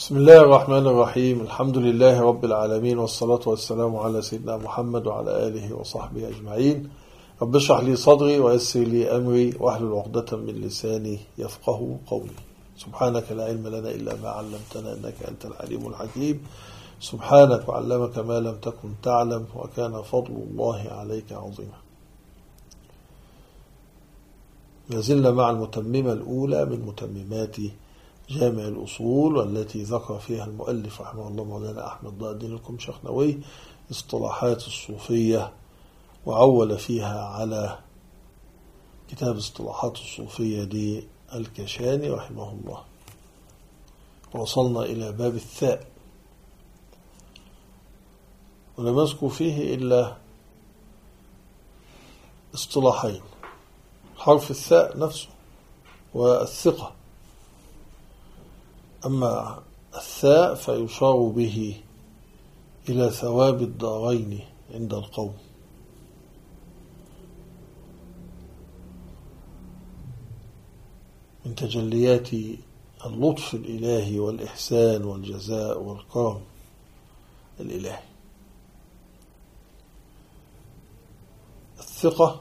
بسم الله الرحمن الرحيم. الحمد لله رب العالمين، والصلاة والسلام على سيدنا محمد وعلى آله وصحبه أجمعين. رب اشرح لي صدري ويسر لي أمري واحلل عقدة من لساني يفقه قولي. سبحانك لا علم لنا إلا ما علمتنا إنك أنت العليم الحكيم. سبحانك وعلمك ما لم تكن تعلم، وكان فضل الله عليك عظيما. ما زلنا مع المتممة الأولى من متممات جامع الأصول، والتي ذكر فيها المؤلف رحمه الله مولانا أحمد ضياء الدين القمشخنوي اصطلاحات الصوفية، وعول فيها على كتاب اصطلاحات الصوفية للكشاني رحمه الله. وصلنا إلى باب الثاء، ولم يذكر فيه إلا اصطلاحين: حرف الثاء نفسه والثقة. أما الثاء فيشار به إلى ثواب الدارين عند القوم، من تجليات اللطف الإلهي والإحسان والجزاء والكرم الإلهي. الثقة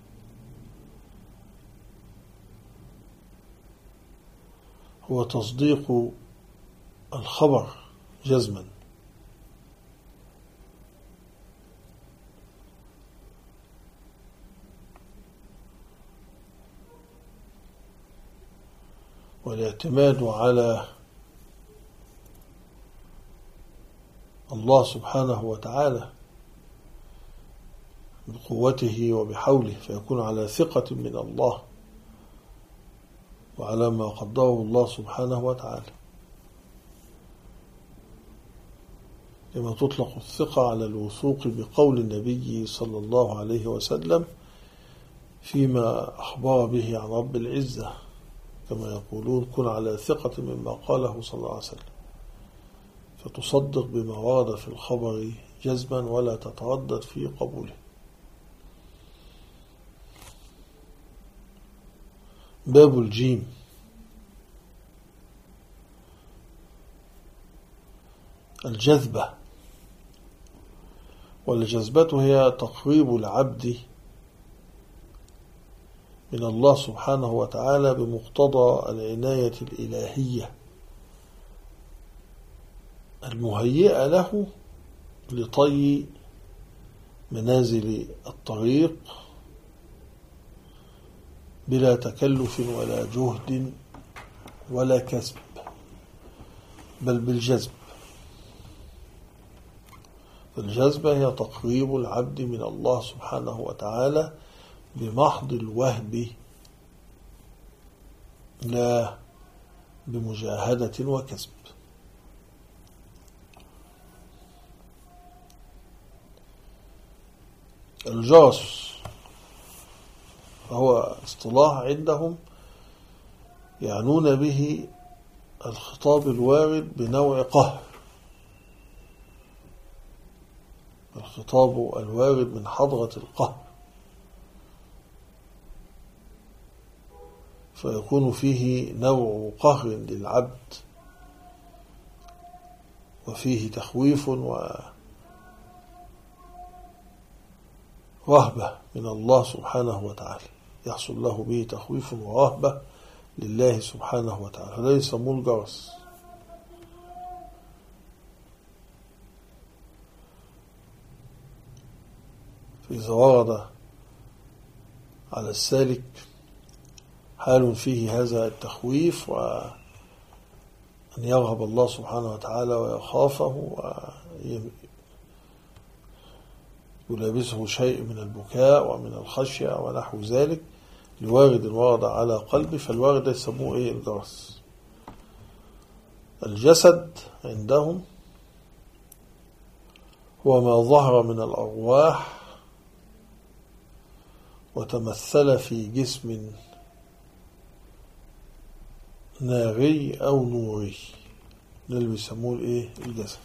هو تصديق الخبر جزما، والاعتماد على الله سبحانه وتعالى بقوته وبحوله، فيكون على ثقة من الله وعلى ما قدره الله سبحانه وتعالى. لما تطلق الثقة على الوثوق بقول النبي صلى الله عليه وسلم فيما أخبر به عن رب العزة، كما يقولون: كن على ثقة مما قاله صلى الله عليه وسلم، فتصدق بما ورد في الخبر جزما ولا تتردد في قبوله. باب الجيم. الجذبة، والجذبة هي تقريب العبد من الله سبحانه وتعالى بمقتضى العناية الإلهية المهيئة له لطي منازل الطريق بلا تكلف ولا جهد ولا كسب، بل بالجذب. الجذبة هي تقريب العبد من الله سبحانه وتعالى بمحض الوهب، لا بمجاهدة وكسب. الجرس فهو اصطلاح عندهم يعنون به الخطاب الوارد بنوع قهر، الخطاب الوارد من حضرة القهر، فيكون فيه نوع قهر للعبد، وفيه تخويف ورهبة من الله سبحانه وتعالى، يحصل له به تخويف ورهبة لله سبحانه وتعالى، هذا يسموه الجرس. فإذا ورد على السالك حال فيه هذا التخويف، وأن يرهب الله سبحانه وتعالى ويخافه، ويلابسه شيء من البكاء ومن الخشية ونحو ذلك لوارد ورد على قلبه، فالوارد يسموه الجرس. الجسد عندهم هو ما ظهر من الأرواح وتمثل في جسم ناري أو نوري، ده اللي بيسموه الجسد.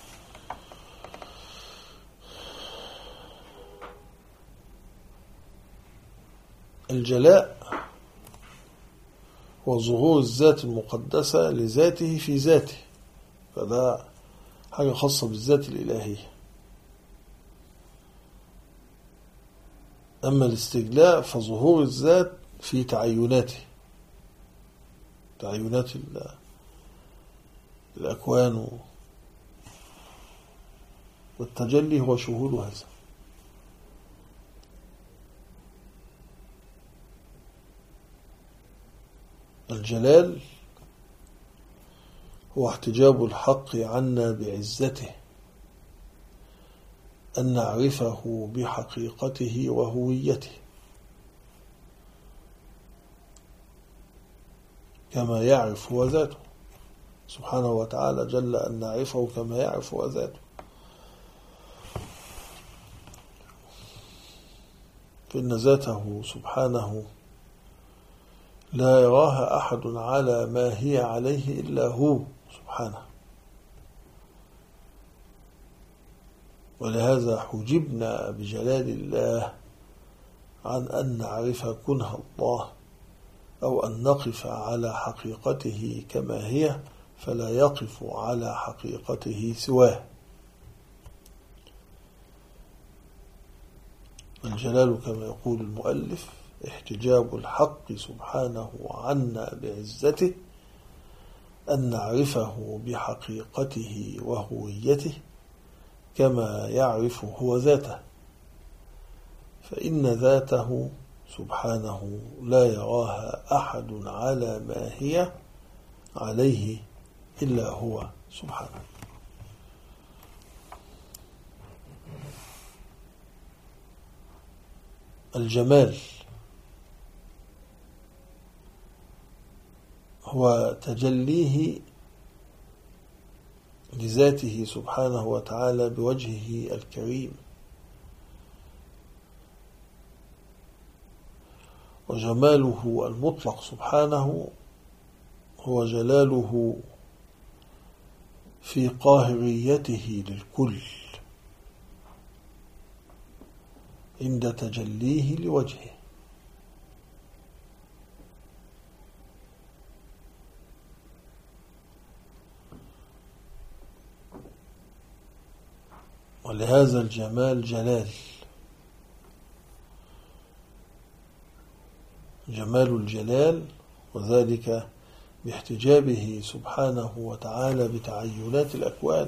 الجلاء وظهور الذات المقدسة لذاته في ذاته، فده حاجة خاصة بالذات الإلهية. أما الاستجلاء فظهور الذات في تعيناته، تعينات الأكوان، والتجلي هو شهود هذا. الجلال هو احتجاب الحق عنا بعزته، أن نعرفه بحقيقته وهويته كما يعرف هو ذاته سبحانه وتعالى، جل أن نعرفه كما يعرف هو ذاته. فإن ذاته سبحانه لا يراها أحد على ما هي عليه إلا هو سبحانه، ولهذا حجبنا بجلال الله عن أن نعرف كنه الله، أو أن نقف على حقيقته كما هي، فلا يقف على حقيقته سواه. الجلال كما يقول المؤلف احتجاب الحق سبحانه عنا بعزته، أن نعرفه بحقيقته وهويته كما يعرف هو ذاته، فإن ذاته سبحانه لا يراها أحد على ما هي عليه إلا هو سبحانه. الجمال هو تجليه لذاته سبحانه وتعالى بوجهه الكريم، وجماله المطلق سبحانه هو جلاله في قاهريته للكل عند تجليه لوجهه. ولهذا الجمال جلال، جمال الجلال، وذلك باحتجابه سبحانه وتعالى بتعينات الأكوان،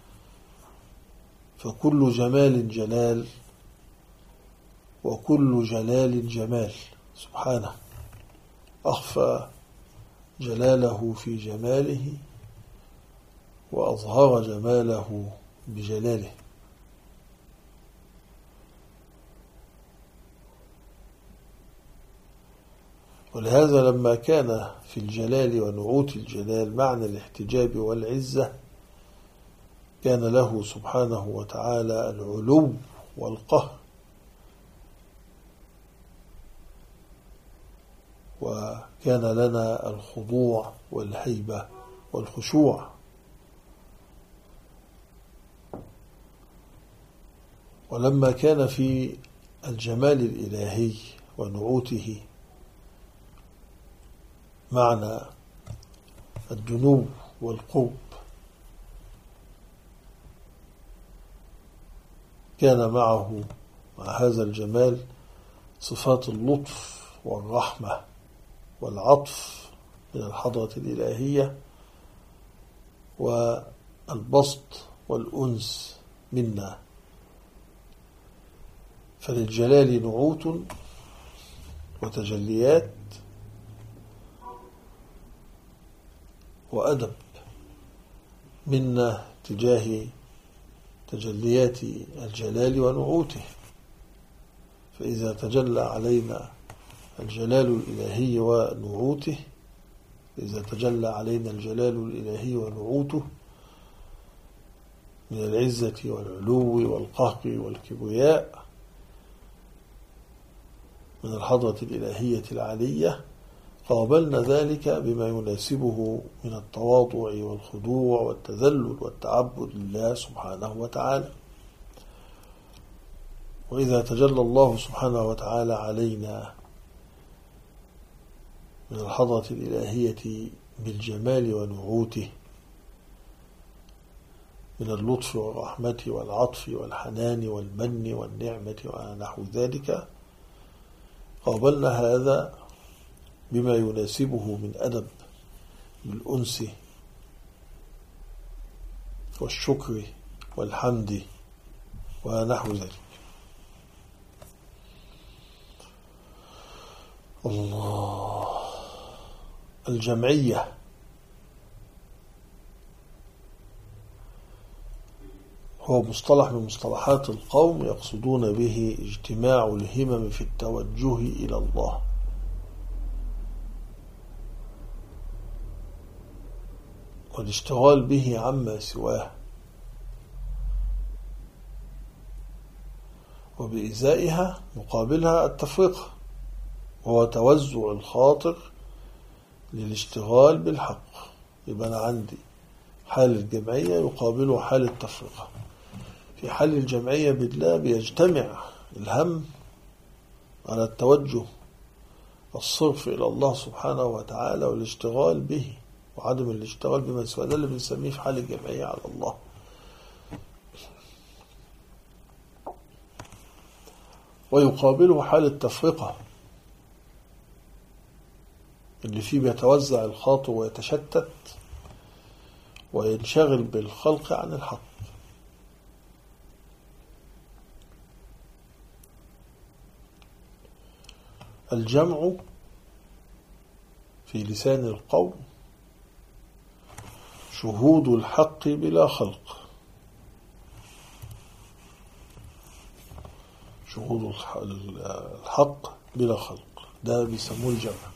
فكل جمال جلال وكل جلال جمال سبحانه، أخفى جلاله في جماله وأظهر جماله بجلاله. ولهذا لما كان في الجلال ونعوت الجلال معنى الاحتجاب والعزة، كان له سبحانه وتعالى العلو والقهر، وكان لنا الخضوع والهيبة والخشوع. ولما كان في الجمال الإلهي ونعوته معنى الدنو والقرب، كان معه مع هذا الجمال صفات اللطف والرحمة والعطف من الحضرة الإلهية، والبسط والأنس منا. فللجلال نعوت وتجليات وأدب منا تجاه تجليات الجلال ونعوته. فإذا تجلى علينا الجلال الإلهي ونعوته، إذا تجلى علينا الجلال الإلهي ونعوته من العزة والعلو والقهر والكبرياء من الحضرة الإلهية العلية، قابلنا ذلك بما يناسبه من التواضع والخضوع والتذلل والتعبد لله سبحانه وتعالى. وإذا تجلى الله سبحانه وتعالى علينا من الحضرة الإلهية بالجمال ونعوته، من اللطف والرحمة والعطف والحنان والمن والنعمة ونحو ذلك، قابلنا هذا بما يناسبه من أدب بالأنس والشكر والحمد ونحو ذلك. الله. الجمعية هو مصطلح من مصطلحات القوم يقصدون به اجتماع الهمم في التوجه إلى الله، والاشتغال به عما سواه، وبإزائها مقابلها التفرقة، وهو توزع الخاطر للاشتغال بالحق. يبقى أنا عندي حال الجمعية يقابله حال التفرقة. في حال الجمعية بالله بيجتمع الهم على التوجه الصرف إلى الله سبحانه وتعالى والاشتغال به، وعدم الاشتغال بما سواه، ده اللي بنسميه في حال الجمعية على الله. ويقابله حال التفرقة اللي فيه بيتوزع الخاطر ويتشتت وينشغل بالخلق عن الحق. الجمع في لسان القوم شهود الحق بلا خلق، شهود الحق بلا خلق، ده بيسموه الجمع.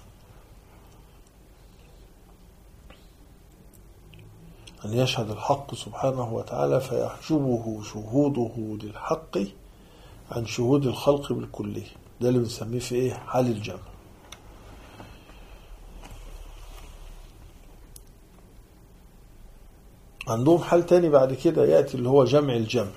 أن يشهد الحق سبحانه وتعالى فيحجبه شهوده للحق عن شهود الخلق بالكلية، ده اللي بنسميه في إيه؟ حال الجمع. عندهم حال تاني بعد كده يأتي اللي هو جمع الجمع،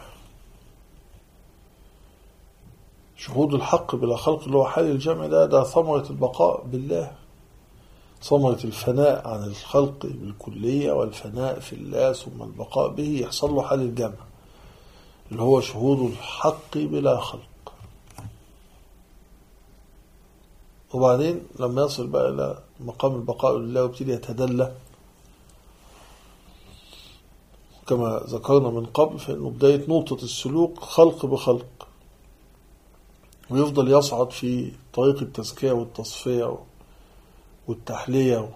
شهود الحق بلا خلق، اللي هو حال الجمع. ده ثمرة البقاء بالله، ثمرة الفناء عن الخلق بالكلية والفناء في الله ثم البقاء به، يحصل له حال الجمع اللي هو شهود الحق بلا خلق. وبعدين لما يصل بقى إلى مقام البقاء لله ويبتدي يتدلى كما ذكرنا من قبل، فإنه بداية نقطة السلوك خلق بخلق، ويفضل يصعد في طريق التزكية والتصفية والتحلية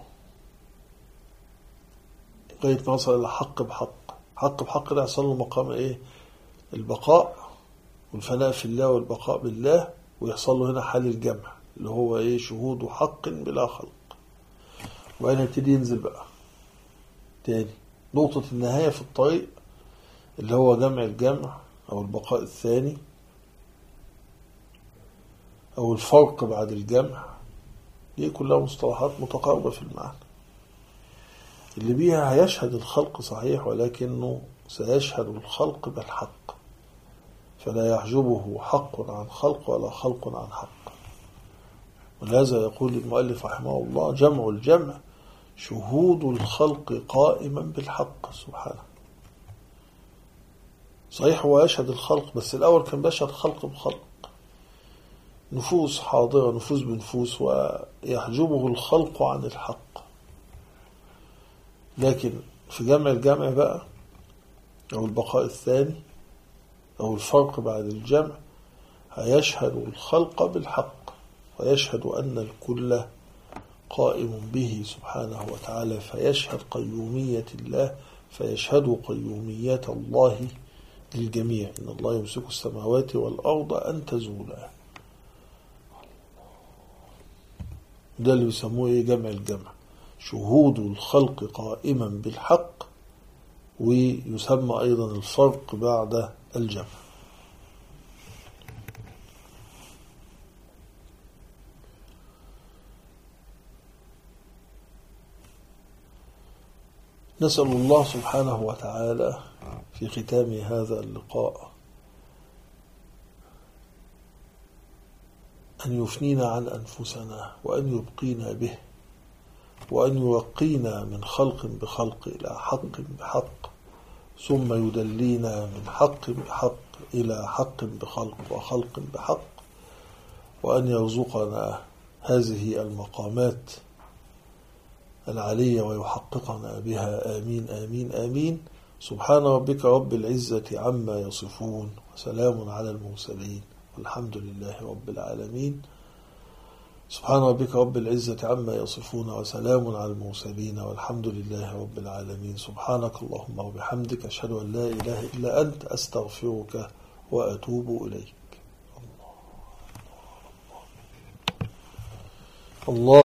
لغاية ما يصل إلى حق بحق. حق بحق ده يحصل له مقام إيه؟ البقاء والفناء في الله والبقاء بالله، ويحصل له هنا حال الجمع اللي هو إيه؟ شهود حق بلا خلق. وبعدين يبتدي ينزل بقى تاني نقطة النهاية في الطريق اللي هو جمع الجمع أو البقاء الثاني أو الفرق بعد الجمع. دي كلها مصطلحات متقاربة في المعنى، اللي بيها هيشهد الخلق صحيح، ولكنه سيشهد الخلق بالحق، فلا يحجبه حق عن خلق ولا خلق عن حق. ولهذا يقول المؤلف رحمه الله: جمع الجمع شهود الخلق قائما بالحق سبحانه. صحيح هو يشهد الخلق، بس الأول كان بيشهد خلق بخلق، نفوس حاضرة نفوس بنفوس، ويحجبه الخلق عن الحق. لكن في جمع الجمع بقى أو البقاء الثاني أو الفرق بعد الجمع هيشهد الخلق بالحق، ويشهد أن الكل قائم به سبحانه وتعالى، فيشهد قيومية الله، فيشهد قيومية الله للجميع. إن الله يمسك السماوات والأرض أن تزولا. ده اللي بيسموه إيه؟ جمع الجمع، شهود الخلق قائما بالحق، ويسمى أيضا الفرق بعد الجمع. نسأل الله سبحانه وتعالى في ختام هذا اللقاء أن يفنينا عن أنفسنا، وأن يبقينا به، وأن يوقينا من خلق بخلق إلى حق بحق، ثم يدلينا من حق بحق إلى حق بخلق وخلق بحق، وأن يرزقنا هذه المقامات العالية ويحققنا بها، آمين آمين آمين. سبحان ربك رب العزة عما يصفون، وسلام على المرسلين، والحمد لله رب العالمين. سبحان ربك رب العزة عما يصفون، وسلام على المرسلين، والحمد لله رب العالمين. سبحانك اللهم وبحمدك، أشهد أن لا إله إلا أنت، أستغفرك وأتوب إليك. الله